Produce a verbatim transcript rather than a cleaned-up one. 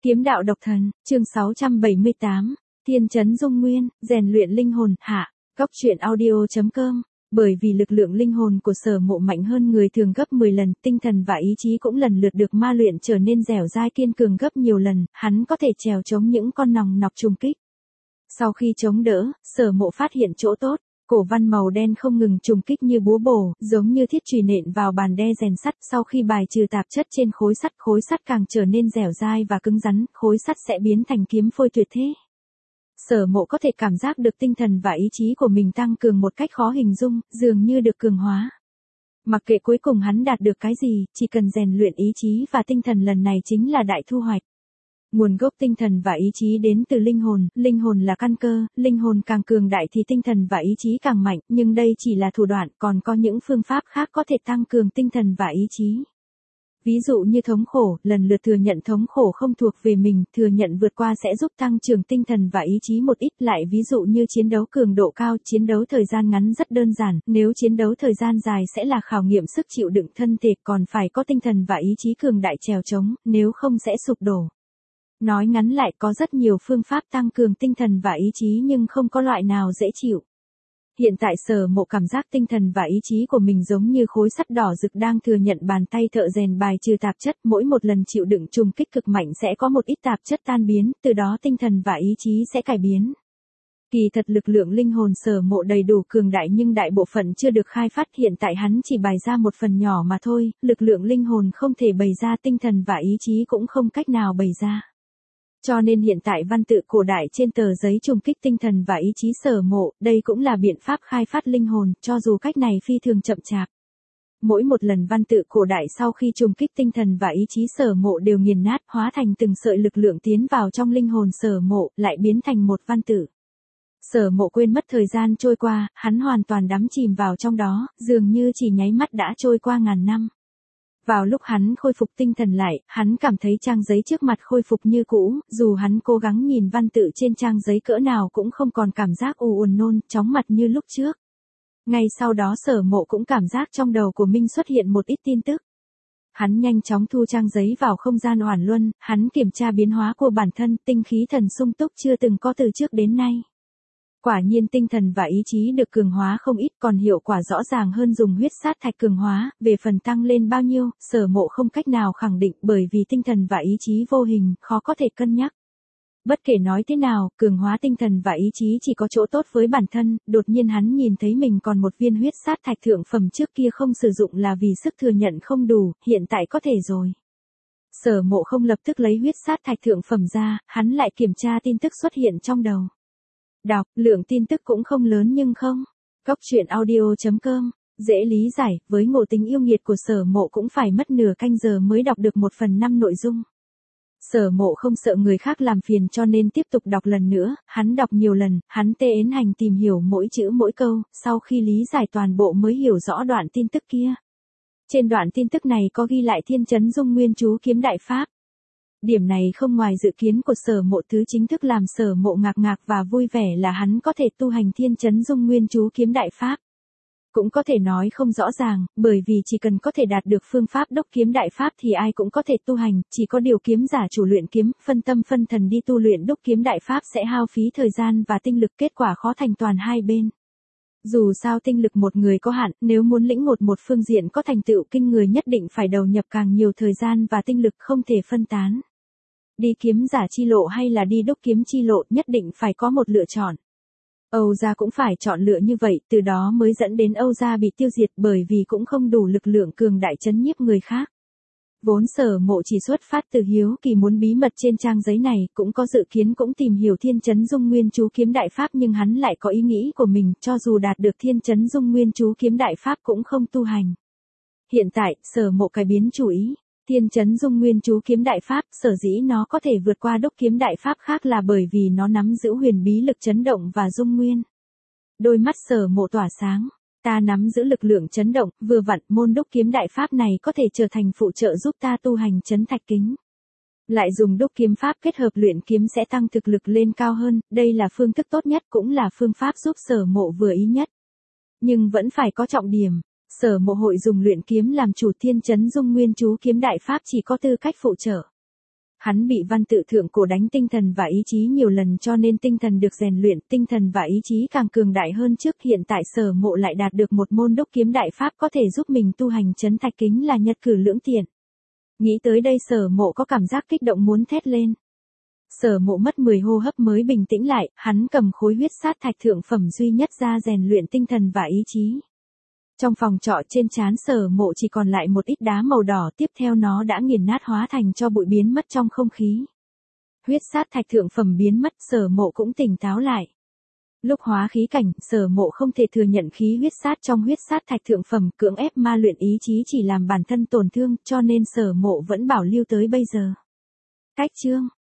Kiếm đạo độc thần, chương sáu trăm bảy mươi tám, Thiên Chấn Dung Nguyên, rèn luyện linh hồn, hạ, Góc truyện audio chấm com. Bởi vì lực lượng linh hồn của Sở Mộ mạnh hơn người thường gấp mười lần, tinh thần và ý chí cũng lần lượt được ma luyện trở nên dẻo dai kiên cường gấp nhiều lần, hắn có thể trèo chống những con nòng nọc trùng kích. Sau khi chống đỡ, Sở Mộ phát hiện chỗ tốt, cổ văn màu đen không ngừng trùng kích như búa bổ, giống như thiết chùy nện vào bàn đe rèn sắt, sau khi bài trừ tạp chất trên khối sắt, khối sắt càng trở nên dẻo dai và cứng rắn, khối sắt sẽ biến thành kiếm phôi tuyệt thế. Sở Mộ có thể cảm giác được tinh thần và ý chí của mình tăng cường một cách khó hình dung, dường như được cường hóa. Mặc kệ cuối cùng hắn đạt được cái gì, chỉ cần rèn luyện ý chí và tinh thần lần này chính là đại thu hoạch. Nguồn gốc tinh thần và ý chí đến từ linh hồn, linh hồn là căn cơ, linh hồn càng cường đại thì tinh thần và ý chí càng mạnh, nhưng đây chỉ là thủ đoạn, còn có những phương pháp khác có thể tăng cường tinh thần và ý chí. Ví dụ như thống khổ, lần lượt thừa nhận thống khổ không thuộc về mình, thừa nhận vượt qua sẽ giúp tăng trưởng tinh thần và ý chí một ít, lại ví dụ như chiến đấu cường độ cao, chiến đấu thời gian ngắn rất đơn giản, nếu chiến đấu thời gian dài sẽ là khảo nghiệm sức chịu đựng thân thể, còn phải có tinh thần và ý chí cường đại trèo chống, nếu không sẽ sụp đổ. Nói ngắn lại, có rất nhiều phương pháp tăng cường tinh thần và ý chí nhưng không có loại nào dễ chịu. Hiện tại Sở Mộ cảm giác tinh thần và ý chí của mình giống như khối sắt đỏ rực đang thừa nhận bàn tay thợ rèn bài trừ tạp chất, mỗi một lần chịu đựng trùng kích cực mạnh sẽ có một ít tạp chất tan biến, từ đó tinh thần và ý chí sẽ cải biến. Kỳ thật lực lượng linh hồn Sở Mộ đầy đủ cường đại nhưng đại bộ phận chưa được khai phát, hiện tại hắn chỉ bày ra một phần nhỏ mà thôi, lực lượng linh hồn không thể bày ra, tinh thần và ý chí cũng không cách nào bày ra. Cho nên hiện tại văn tự cổ đại trên tờ giấy trùng kích tinh thần và ý chí Sở Mộ, đây cũng là biện pháp khai phát linh hồn, cho dù cách này phi thường chậm chạp. Mỗi một lần văn tự cổ đại sau khi trùng kích tinh thần và ý chí Sở Mộ đều nghiền nát, hóa thành từng sợi lực lượng tiến vào trong linh hồn Sở Mộ, lại biến thành một văn tự. Sở Mộ quên mất thời gian trôi qua, hắn hoàn toàn đắm chìm vào trong đó, dường như chỉ nháy mắt đã trôi qua ngàn năm. Vào lúc hắn khôi phục tinh thần lại, hắn cảm thấy trang giấy trước mặt khôi phục như cũ, dù hắn cố gắng nhìn văn tự trên trang giấy cỡ nào cũng không còn cảm giác u uồn nôn, chóng mặt như lúc trước. Ngay sau đó Sở Mộ cũng cảm giác trong đầu của mình xuất hiện một ít tin tức. Hắn nhanh chóng thu trang giấy vào không gian oản luân, hắn kiểm tra biến hóa của bản thân, tinh khí thần sung túc chưa từng có từ trước đến nay. Quả nhiên tinh thần và ý chí được cường hóa không ít, còn hiệu quả rõ ràng hơn dùng huyết sát thạch cường hóa, về phần tăng lên bao nhiêu, Sở Mộ không cách nào khẳng định bởi vì tinh thần và ý chí vô hình, khó có thể cân nhắc. Bất kể nói thế nào, cường hóa tinh thần và ý chí chỉ có chỗ tốt với bản thân, đột nhiên hắn nhìn thấy mình còn một viên huyết sát thạch thượng phẩm trước kia không sử dụng là vì sức thừa nhận không đủ, hiện tại có thể rồi. Sở Mộ không lập tức lấy huyết sát thạch thượng phẩm ra, hắn lại kiểm tra tin tức xuất hiện trong đầu. Đọc, lượng tin tức cũng không lớn nhưng không. Góc truyện audio chấm com, dễ lý giải, với ngộ tính yêu nghiệt của Sở Mộ cũng phải mất nửa canh giờ mới đọc được một phần năm nội dung. Sở Mộ không sợ người khác làm phiền cho nên tiếp tục đọc lần nữa, hắn đọc nhiều lần, hắn tê ến hành tìm hiểu mỗi chữ mỗi câu, sau khi lý giải toàn bộ mới hiểu rõ đoạn tin tức kia. Trên đoạn tin tức này có ghi lại Thiên Chấn Dung Nguyên chú kiếm đại pháp. Điểm này không ngoài dự kiến của Sở Mộ, thứ chính thức làm Sở Mộ ngạc ngạc và vui vẻ là hắn có thể tu hành Thiên Chấn Dung Nguyên chú kiếm đại pháp. Cũng có thể nói không rõ ràng, bởi vì chỉ cần có thể đạt được phương pháp đúc kiếm đại pháp thì ai cũng có thể tu hành, chỉ có điều kiếm giả chủ luyện kiếm, phân tâm phân thần đi tu luyện đúc kiếm đại pháp sẽ hao phí thời gian và tinh lực, kết quả khó thành toàn hai bên. Dù sao tinh lực một người có hạn, nếu muốn lĩnh ngộ một phương diện có thành tựu kinh người nhất định phải đầu nhập càng nhiều thời gian và tinh lực, không thể phân tán. Đi kiếm giả chi lộ hay là đi đúc kiếm chi lộ, nhất định phải có một lựa chọn. Âu gia cũng phải chọn lựa như vậy, từ đó mới dẫn đến Âu gia bị tiêu diệt bởi vì cũng không đủ lực lượng cường đại chấn nhiếp người khác. Vốn Sở Mộ chỉ xuất phát từ hiếu kỳ muốn bí mật trên trang giấy này, cũng có dự kiến cũng tìm hiểu Thiên Chấn Dung Nguyên chú kiếm đại pháp, nhưng hắn lại có ý nghĩ của mình, cho dù đạt được Thiên Chấn Dung Nguyên chú kiếm đại pháp cũng không tu hành. Hiện tại, Sở Mộ cải biến chủ ý. Thiên Chấn Dung Nguyên chú kiếm đại pháp, sở dĩ nó có thể vượt qua đúc kiếm đại pháp khác là bởi vì nó nắm giữ huyền bí lực chấn động và dung nguyên. Đôi mắt Sở Mộ tỏa sáng, ta nắm giữ lực lượng chấn động, vừa vặn môn đúc kiếm đại pháp này có thể trở thành phụ trợ giúp ta tu hành chấn thạch kính. Lại dùng đúc kiếm pháp kết hợp luyện kiếm sẽ tăng thực lực lên cao hơn, đây là phương thức tốt nhất cũng là phương pháp giúp Sở Mộ vừa ý nhất. Nhưng vẫn phải có trọng điểm. Sở Mộ hội dùng luyện kiếm làm chủ, Thiên Chấn Dung Nguyên chú kiếm đại pháp chỉ có tư cách phụ trợ. Hắn bị văn tự thượng cổ đánh tinh thần và ý chí nhiều lần cho nên tinh thần được rèn luyện, tinh thần và ý chí càng cường đại hơn trước. Hiện tại Sở Mộ lại đạt được một môn đúc kiếm đại pháp có thể giúp mình tu hành trấn thạch kính là nhật cử lưỡng tiện. Nghĩ tới đây Sở Mộ có cảm giác kích động muốn thét lên. Sở Mộ mất mười hô hấp mới bình tĩnh lại, hắn cầm khối huyết sát thạch thượng phẩm duy nhất ra rèn luyện tinh thần và ý chí. Trong phòng trọ trên trán Sở Mộ chỉ còn lại một ít đá màu đỏ, tiếp theo nó đã nghiền nát hóa thành cho bụi biến mất trong không khí. Huyết sát thạch thượng phẩm biến mất, Sở Mộ cũng tỉnh táo lại. Lúc hóa khí cảnh, Sở Mộ không thể thừa nhận khí huyết sát trong huyết sát thạch thượng phẩm, cưỡng ép ma luyện ý chí chỉ làm bản thân tổn thương, cho nên Sở Mộ vẫn bảo lưu tới bây giờ. Cách chương